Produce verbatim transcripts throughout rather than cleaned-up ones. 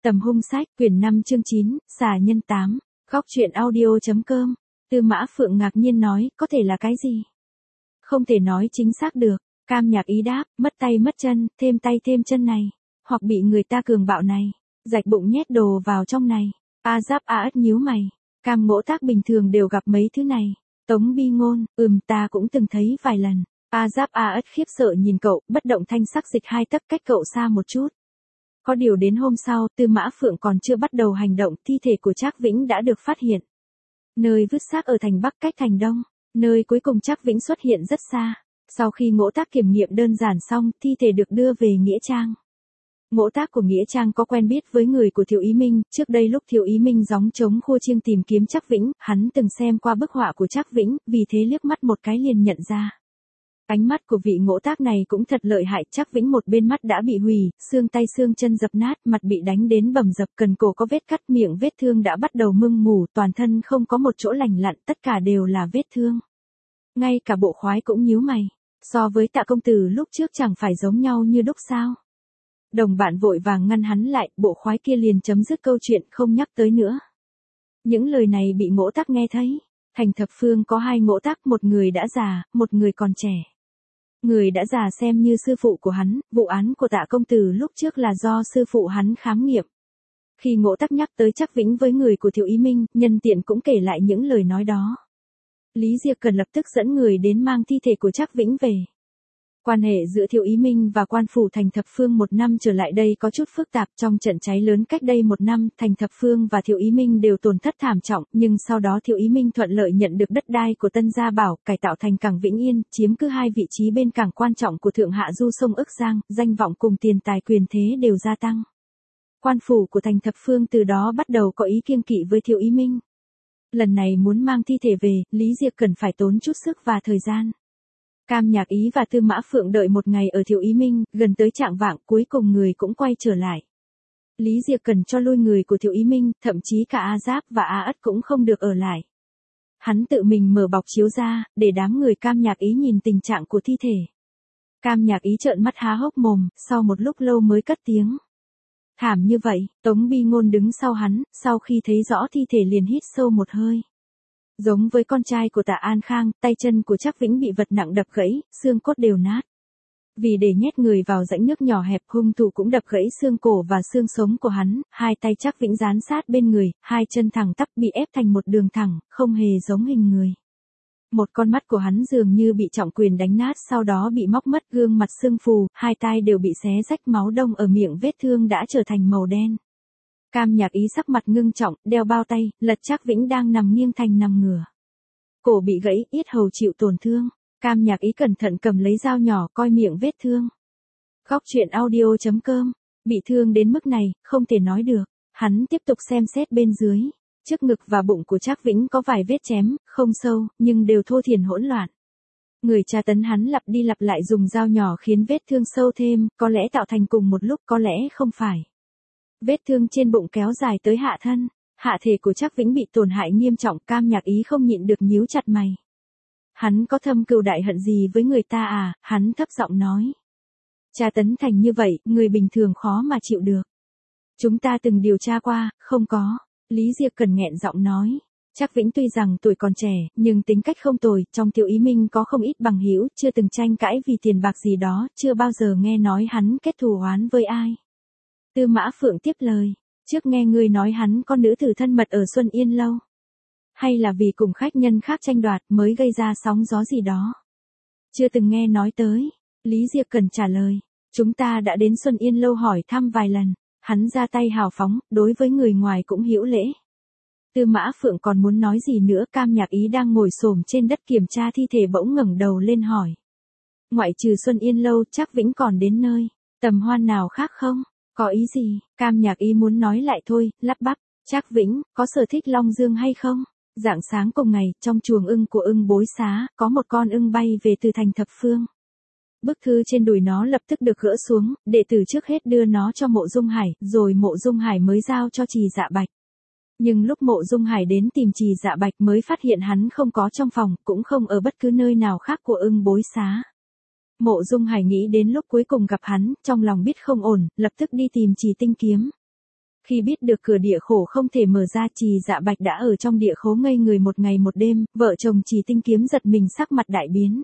Tầm hung sách, quyển năm chương chín, xà nhân tám, góc truyện audio.com. Tư Mã Phượng ngạc nhiên nói, có thể là cái gì? Không thể nói chính xác được. Cam Nhạc Ý đáp, mất tay mất chân, thêm tay thêm chân này. Hoặc bị người ta cường bạo này. Rạch bụng nhét đồ vào trong này. A Giáp A Ất nhíu mày. Cam Ngỗ Tác bình thường đều gặp mấy thứ này. Tống Bi Ngôn, ừm ta cũng từng thấy vài lần. A Giáp A Ất khiếp sợ nhìn cậu, bất động thanh sắc dịch hai tấc cách cậu xa một chút. Có điều đến hôm sau, Tư Mã Phượng còn chưa bắt đầu hành động, thi thể của Trác Vĩnh đã được phát hiện. Nơi vứt xác ở thành Bắc cách thành Đông, nơi cuối cùng Trác Vĩnh xuất hiện rất xa. Sau khi Ngỗ Tác kiểm nghiệm đơn giản xong, thi thể được đưa về Nghĩa Trang. Ngỗ Tác của Nghĩa Trang có quen biết với người của Thiệu Ý Minh, trước đây lúc Thiệu Ý Minh gióng trống khua chiêng tìm kiếm Trác Vĩnh, hắn từng xem qua bức họa của Trác Vĩnh, vì thế liếc mắt một cái liền nhận ra. Ánh mắt của vị Ngỗ Tác này cũng thật lợi hại, Trác Vĩnh một bên mắt đã bị hủy, xương tay xương chân dập nát, mặt bị đánh đến bầm dập, cần cổ có vết cắt, miệng vết thương đã bắt đầu mưng mủ, toàn thân không có một chỗ lành lặn, tất cả đều là vết thương. Ngay cả Bộ Khoái cũng nhíu mày, so với Tạ công tử lúc trước chẳng phải giống nhau như đúc sao? Đồng bạn vội vàng ngăn hắn lại, Bộ Khoái kia liền chấm dứt câu chuyện không nhắc tới nữa. Những lời này bị Ngỗ Tác nghe thấy. Thành Thập Phương có hai Ngỗ Tác, một người đã già, một người còn trẻ. Người đã già xem như sư phụ của hắn, vụ án của Tạ công tử lúc trước là do sư phụ hắn khám nghiệm. Khi Ngỗ Tác nhắc tới Trác Vĩnh với người của Thiệu Ý Minh, nhân tiện cũng kể lại những lời nói đó. Lý Diệc cần lập tức dẫn người đến mang thi thể của Trác Vĩnh về. Quan hệ giữa Thiệu Ý Minh và quan phủ Thành Thập Phương một năm trở lại đây có chút phức tạp, trong trận cháy lớn cách đây một năm, Thành Thập Phương và Thiệu Ý Minh đều tổn thất thảm trọng, nhưng sau đó Thiệu Ý Minh thuận lợi nhận được đất đai của Tân Gia Bảo, cải tạo thành cảng Vĩnh Yên, chiếm cứ hai vị trí bên cảng quan trọng của thượng hạ du sông Ức Giang, danh vọng cùng tiền tài quyền thế đều gia tăng. Quan phủ của Thành Thập Phương từ đó bắt đầu có ý kiêng kỵ với Thiệu Ý Minh. Lần này muốn mang thi thể về, Lý Diệc cần phải tốn chút sức và thời gian. Cam Nhạc Ý và Tư Mã Phượng đợi một ngày ở Thiệu Ý Minh, gần tới trạng vạng cuối cùng người cũng quay trở lại. Lý Diệc cần cho lui người của Thiệu Ý Minh, thậm chí cả A Giáp và A Ất cũng không được ở lại. Hắn tự mình mở bọc chiếu ra, để đám người Cam Nhạc Ý nhìn tình trạng của thi thể. Cam Nhạc Ý trợn mắt há hốc mồm, sau một lúc lâu mới cất tiếng. Thảm như vậy, Tống Bi Ngôn đứng sau hắn, sau khi thấy rõ thi thể liền hít sâu một hơi. Giống với con trai của Tạ An Khang, tay chân của Trác Vĩnh bị vật nặng đập gãy, xương cốt đều nát. Vì để nhét người vào rãnh nước nhỏ hẹp, hung thủ cũng đập gãy xương cổ và xương sống của hắn, hai tay Trác Vĩnh dán sát bên người, hai chân thẳng tắp bị ép thành một đường thẳng, không hề giống hình người. Một con mắt của hắn dường như bị trọng quyền đánh nát, sau đó bị móc mất, gương mặt sưng phù, hai tai đều bị xé rách, máu đông ở miệng vết thương đã trở thành màu đen. Cam Nhạc Ý sắc mặt ngưng trọng, đeo bao tay, lật Trác Vĩnh đang nằm nghiêng thành nằm ngửa. Cổ bị gãy, yết hầu chịu tổn thương. Cam Nhạc Ý cẩn thận cầm lấy dao nhỏ coi miệng vết thương. Góc truyện audio.com. Bị thương đến mức này, không thể nói được. Hắn tiếp tục xem xét bên dưới. Trước ngực và bụng của Trác Vĩnh có vài vết chém, không sâu, nhưng đều thô thiển hỗn loạn. Người tra tấn hắn lặp đi lặp lại dùng dao nhỏ khiến vết thương sâu thêm, có lẽ tạo thành cùng một lúc, có lẽ không phải. Vết thương trên bụng kéo dài tới hạ thân, hạ thể của Trác Vĩnh bị tổn hại nghiêm trọng, Cam Nhạc Ý không nhịn được nhíu chặt mày. Hắn có thâm cừu đại hận gì với người ta à, hắn thấp giọng nói. Tra tấn thành như vậy, người bình thường khó mà chịu được. Chúng ta từng điều tra qua, không có. Lý Diệc cần nghẹn giọng nói. Trác Vĩnh tuy rằng tuổi còn trẻ, nhưng tính cách không tồi, trong Thiệu Ý Minh có không ít bằng hữu, chưa từng tranh cãi vì tiền bạc gì đó, chưa bao giờ nghe nói hắn kết thù oán với ai. Tư Mã Phượng tiếp lời, trước nghe ngươi nói hắn có nữ tử thân mật ở Xuân Yên Lâu. Hay là vì cùng khách nhân khác tranh đoạt mới gây ra sóng gió gì đó? Chưa từng nghe nói tới. Lý Diệc cần trả lời, chúng ta đã đến Xuân Yên Lâu hỏi thăm vài lần, hắn ra tay hào phóng, đối với người ngoài cũng hữu lễ. Tư Mã Phượng còn muốn nói gì nữa, Cam Nhạc Ý đang ngồi xổm trên đất kiểm tra thi thể bỗng ngẩng đầu lên hỏi. Ngoại trừ Xuân Yên Lâu, Trác Vĩnh còn đến nơi tầm hoan nào khác không? Có ý gì? Cam Nhạc Ý muốn nói lại thôi, lắp bắp. Trác Vĩnh, có sở thích Long Dương hay không? Rạng sáng cùng ngày, trong chuồng ưng của ưng bối xá, có một con ưng bay về từ Thành Thập Phương. Bức thư trên đùi nó lập tức được gỡ xuống, đệ tử trước hết đưa nó cho Mộ Dung Hải, rồi Mộ Dung Hải mới giao cho Trì Dạ Bạch. Nhưng lúc Mộ Dung Hải đến tìm Trì Dạ Bạch mới phát hiện hắn không có trong phòng, cũng không ở bất cứ nơi nào khác của ưng bối xá. Mộ Dung Hải nghĩ đến lúc cuối cùng gặp hắn, trong lòng biết không ổn, lập tức đi tìm Trì Tinh Kiếm. Khi biết được cửa địa khổ không thể mở ra, Trì Dạ Bạch đã ở trong địa khố ngây người một ngày một đêm, vợ chồng Trì Tinh Kiếm giật mình sắc mặt đại biến.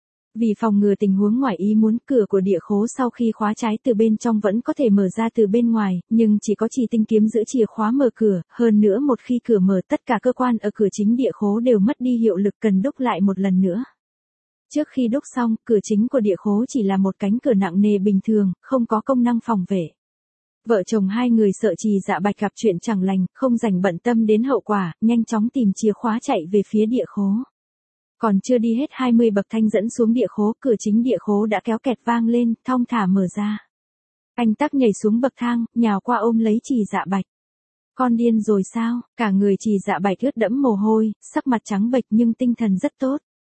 Vì phòng ngừa tình huống ngoài ý muốn, cửa của địa khố sau khi khóa trái từ bên trong vẫn có thể mở ra từ bên ngoài, nhưng chỉ có Trì Tinh Kiếm giữ chìa khóa mở cửa, hơn nữa một khi cửa mở tất cả cơ quan ở cửa chính địa khố đều mất đi hiệu lực, cần đúc lại một lần nữa. Trước khi đúc xong, cửa chính của địa khố chỉ là một cánh cửa nặng nề bình thường, không có công năng phòng vệ. Vợ chồng hai người sợ Trì Dạ Bạch gặp chuyện chẳng lành, không rảnh bận tâm đến hậu quả, nhanh chóng tìm chìa khóa chạy về phía địa khố. Còn chưa đi hết hai mươi bậc thang dẫn xuống địa khố, cửa chính địa khố đã kéo kẹt vang lên, thong thả mở ra. Anh Tắc nhảy xuống bậc thang, nhào qua ôm lấy Trì Dạ Bạch. Con điên rồi sao? Cả người Trì Dạ Bạch ướt đẫm mồ hôi, sắc mặt trắng bệch nhưng tinh thần rất tốt.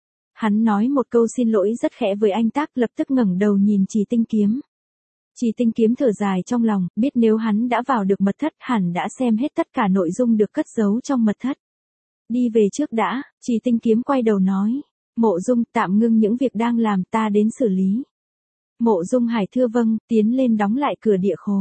Hắn nói một câu xin lỗi rất khẽ với anh Tắc, lập tức ngẩng đầu nhìn Trì Tinh Kiếm. Trì Tinh Kiếm thở dài trong lòng, biết nếu hắn đã vào được mật thất hẳn đã xem hết tất cả nội dung được cất giấu trong mật thất. Đi về trước đã, Trì Tinh Kiếm quay đầu nói. Mộ Dung, tạm ngưng những việc đang làm, ta đến xử lý. Mộ Dung Hải thưa vâng, tiến lên đóng lại cửa địa khố.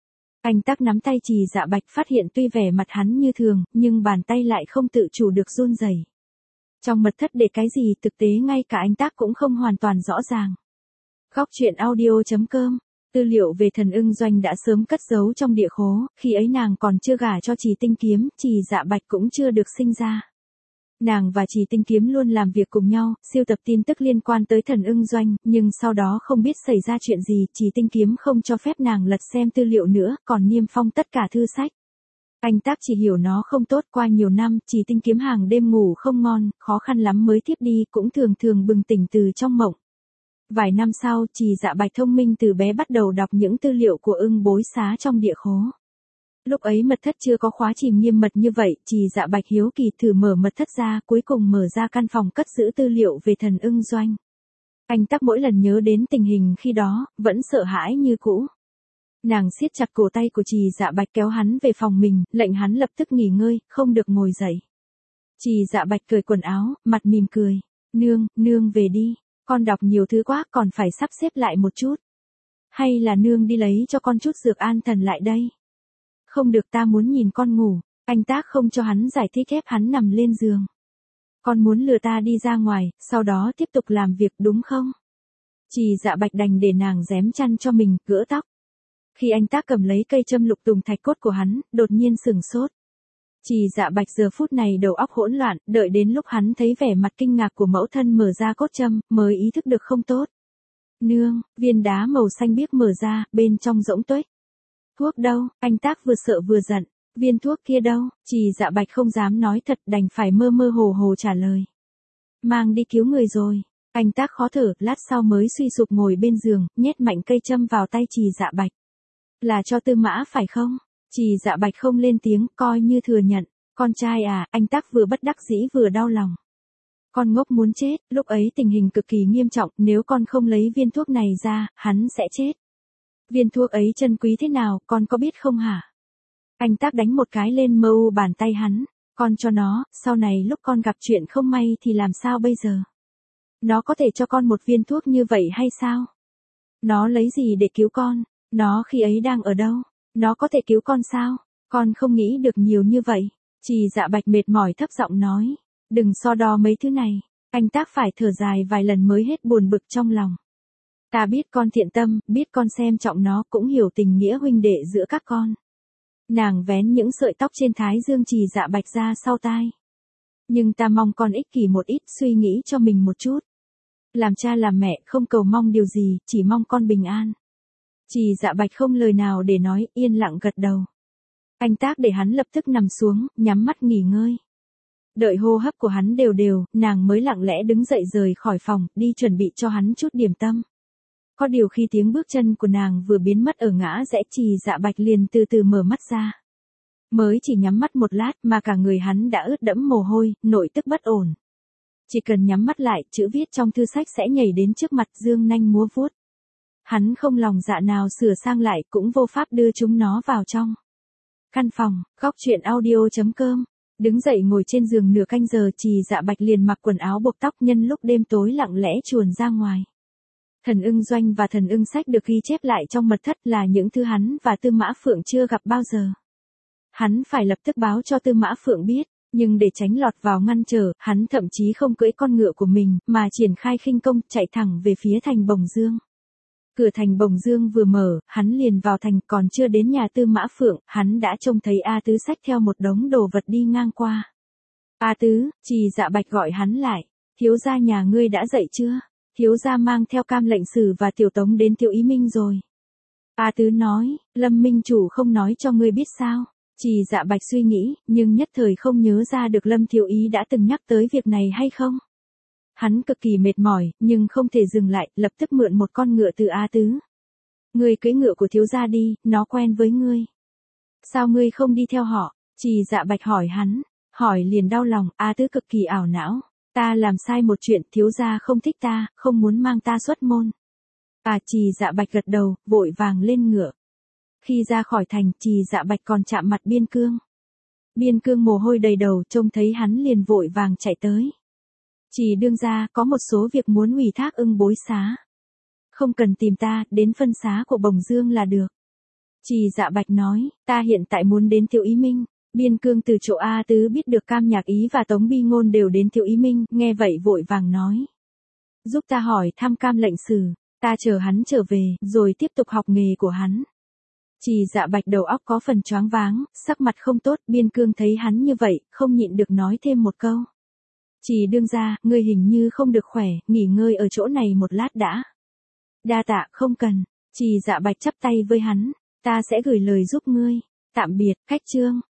Anh Tắc nắm tay Trì Dạ Bạch, phát hiện tuy vẻ mặt hắn như thường, nhưng bàn tay lại không tự chủ được run rẩy. Trong mật thất để cái gì thực tế ngay cả anh Tắc cũng không hoàn toàn rõ ràng. Góc truyện audio chấm com. Tư liệu về Thần Ưng Doanh đã sớm cất giấu trong địa khố, khi ấy nàng còn chưa gả cho Trì Tinh Kiếm, Trì Dạ Bạch cũng chưa được sinh ra. Nàng và Trì Tinh Kiếm luôn làm việc cùng nhau, siêu tập tin tức liên quan tới Thần Ưng Doanh, nhưng sau đó không biết xảy ra chuyện gì, Trì Tinh Kiếm không cho phép nàng lật xem tư liệu nữa, còn niêm phong tất cả thư sách. Anh Tắc chỉ hiểu nó không tốt, qua nhiều năm, Trì Tinh Kiếm hàng đêm ngủ không ngon, khó khăn lắm mới thiếp đi, cũng thường thường bừng tỉnh từ trong mộng. Vài năm sau, Trì Dạ Bạch thông minh từ bé bắt đầu đọc những tư liệu của Ưng Bối Xá trong địa khố. Lúc ấy mật thất chưa có khóa chìm nghiêm mật như vậy, Trì Dạ Bạch hiếu kỳ thử mở mật thất ra, cuối cùng mở ra căn phòng cất giữ tư liệu về Thần Ưng Doanh. Anh Tắc mỗi lần nhớ đến tình hình khi đó, vẫn sợ hãi như cũ. Nàng siết chặt cổ tay của Trì Dạ Bạch kéo hắn về phòng mình, lệnh hắn lập tức nghỉ ngơi, không được ngồi dậy. Trì Dạ Bạch cởi quần áo, mặt mỉm cười. Nương, nương về đi. Con đọc nhiều thứ quá, còn phải sắp xếp lại một chút. Hay là nương đi lấy cho con chút dược an thần lại đây. Không được, ta muốn nhìn con ngủ. Anh Tắc không cho hắn giải thích, ép hắn nằm lên giường. Con muốn lừa ta đi ra ngoài, sau đó tiếp tục làm việc đúng không? Trì Dạ Bạch đành để nàng rém chăn cho mình, gỡ tóc. Khi anh Tắc cầm lấy cây châm lục tùng thạch cốt của hắn, đột nhiên sửng sốt. Trì Dạ Bạch giờ phút này đầu óc hỗn loạn, đợi đến lúc hắn thấy vẻ mặt kinh ngạc của mẫu thân mở ra cốt châm, mới ý thức được không tốt. Nương, viên đá màu xanh biếc mở ra, bên trong rỗng tuếch. Thuốc đâu? Anh Tắc vừa sợ vừa giận. Viên thuốc kia đâu? Trì Dạ Bạch không dám nói thật, đành phải mơ mơ hồ hồ trả lời. Mang đi cứu người rồi. Anh Tắc khó thở, lát sau mới suy sụp ngồi bên giường, nhét mạnh cây châm vào tay Trì Dạ Bạch. Là cho Tư Mã phải không? Trì Dạ Bạch không lên tiếng, coi như thừa nhận. Con trai à, anh Tắc vừa bất đắc dĩ vừa đau lòng. Con ngốc muốn chết, lúc ấy tình hình cực kỳ nghiêm trọng, nếu con không lấy viên thuốc này ra, hắn sẽ chết. Viên thuốc ấy chân quý thế nào, con có biết không hả? Anh Tắc đánh một cái lên mơ u bàn tay hắn. Con cho nó, sau này lúc con gặp chuyện không may thì làm sao bây giờ? Nó có thể cho con một viên thuốc như vậy hay sao? Nó lấy gì để cứu con? Nó khi ấy đang ở đâu? Nó có thể cứu con sao? Con không nghĩ được nhiều như vậy. Trì Dạ Bạch mệt mỏi thấp giọng nói. Đừng so đo mấy thứ này. Anh Tắc phải thở dài vài lần mới hết buồn bực trong lòng. Ta biết con thiện tâm, biết con xem trọng nó, cũng hiểu tình nghĩa huynh đệ giữa các con. Nàng vén những sợi tóc trên thái dương Trì Dạ Bạch ra sau tai. Nhưng ta mong con ích kỷ một ít, suy nghĩ cho mình một chút. Làm cha làm mẹ không cầu mong điều gì, chỉ mong con bình an. Trì Dạ Bạch không lời nào để nói, yên lặng gật đầu. Anh Tắc để hắn lập tức nằm xuống, nhắm mắt nghỉ ngơi. Đợi hô hấp của hắn đều đều, nàng mới lặng lẽ đứng dậy rời khỏi phòng, đi chuẩn bị cho hắn chút điểm tâm. Có điều khi tiếng bước chân của nàng vừa biến mất ở ngã rẽ, Trì Dạ Bạch liền từ từ mở mắt ra. Mới chỉ nhắm mắt một lát mà cả người hắn đã ướt đẫm mồ hôi, nội tức bất ổn. Chỉ cần nhắm mắt lại, chữ viết trong thư sách sẽ nhảy đến trước mặt, dương nanh múa vuốt. Hắn không lòng dạ nào sửa sang lại, cũng vô pháp đưa chúng nó vào trong căn phòng. Góc truyện audio chấm com. Đứng dậy ngồi trên giường nửa canh giờ, Trì Dạ Bạch liền mặc quần áo buộc tóc, nhân lúc đêm tối lặng lẽ chuồn ra ngoài. Thần Ưng Doanh và Thần Ưng Sách được ghi chép lại trong mật thất, là những thứ hắn và Tư Mã Phượng chưa gặp bao giờ. Hắn phải lập tức báo cho Tư Mã Phượng biết, nhưng để tránh lọt vào ngăn trở, hắn thậm chí không cưỡi con ngựa của mình, mà triển khai khinh công, chạy thẳng về phía thành Bồng Dương. Cửa thành Bồng Dương vừa mở, hắn liền vào thành, còn chưa đến nhà Tư Mã Phượng, hắn đã trông thấy A Tứ xách theo một đống đồ vật đi ngang qua. A Tứ, Trì Dạ Bạch gọi hắn lại, thiếu gia nhà ngươi đã dậy chưa? Thiếu gia mang theo Cam lệnh sử và Tiểu Tống đến Tiểu Ý Minh rồi. A Tứ nói, Lâm Minh chủ không nói cho ngươi biết sao? Trì Dạ Bạch suy nghĩ, nhưng nhất thời không nhớ ra được Lâm Thiếu Ý đã từng nhắc tới việc này hay không. Hắn cực kỳ mệt mỏi, nhưng không thể dừng lại, lập tức mượn một con ngựa từ A Tứ. Ngươi cưỡi ngựa của thiếu gia đi, nó quen với ngươi. Sao ngươi không đi theo họ? Trì Dạ Bạch hỏi hắn, hỏi liền đau lòng, A Tứ cực kỳ ảo não. Ta làm sai một chuyện, thiếu gia không thích ta, không muốn mang ta xuất môn. À Trì Dạ Bạch gật đầu, vội vàng lên ngựa. Khi ra khỏi thành, Trì Dạ Bạch còn chạm mặt Biên Cương. Biên Cương mồ hôi đầy đầu, trông thấy hắn liền vội vàng chạy tới. Trì đương gia, có một số việc muốn ủy thác Ưng Bối xá. Không cần tìm ta, đến phân xá của Bồng Dương là được. Trì Dạ Bạch nói, ta hiện tại muốn đến Tiểu Ý Minh. Biên Cương từ chỗ A Tứ biết được Cam Nhạc Ý và Tống Bi Ngôn đều đến Tiểu Ý Minh, nghe vậy vội vàng nói. Giúp ta hỏi thăm Cam lệnh sử, ta chờ hắn trở về, rồi tiếp tục học nghề của hắn. Trì Dạ Bạch đầu óc có phần choáng váng, sắc mặt không tốt, Biên Cương thấy hắn như vậy, không nhịn được nói thêm một câu. Trì đương gia, ngươi hình như không được khỏe, nghỉ ngơi ở chỗ này một lát đã. Đa tạ, không cần. Trì Dạ Bạch chắp tay với hắn, ta sẽ gửi lời giúp ngươi. Tạm biệt, khách trương.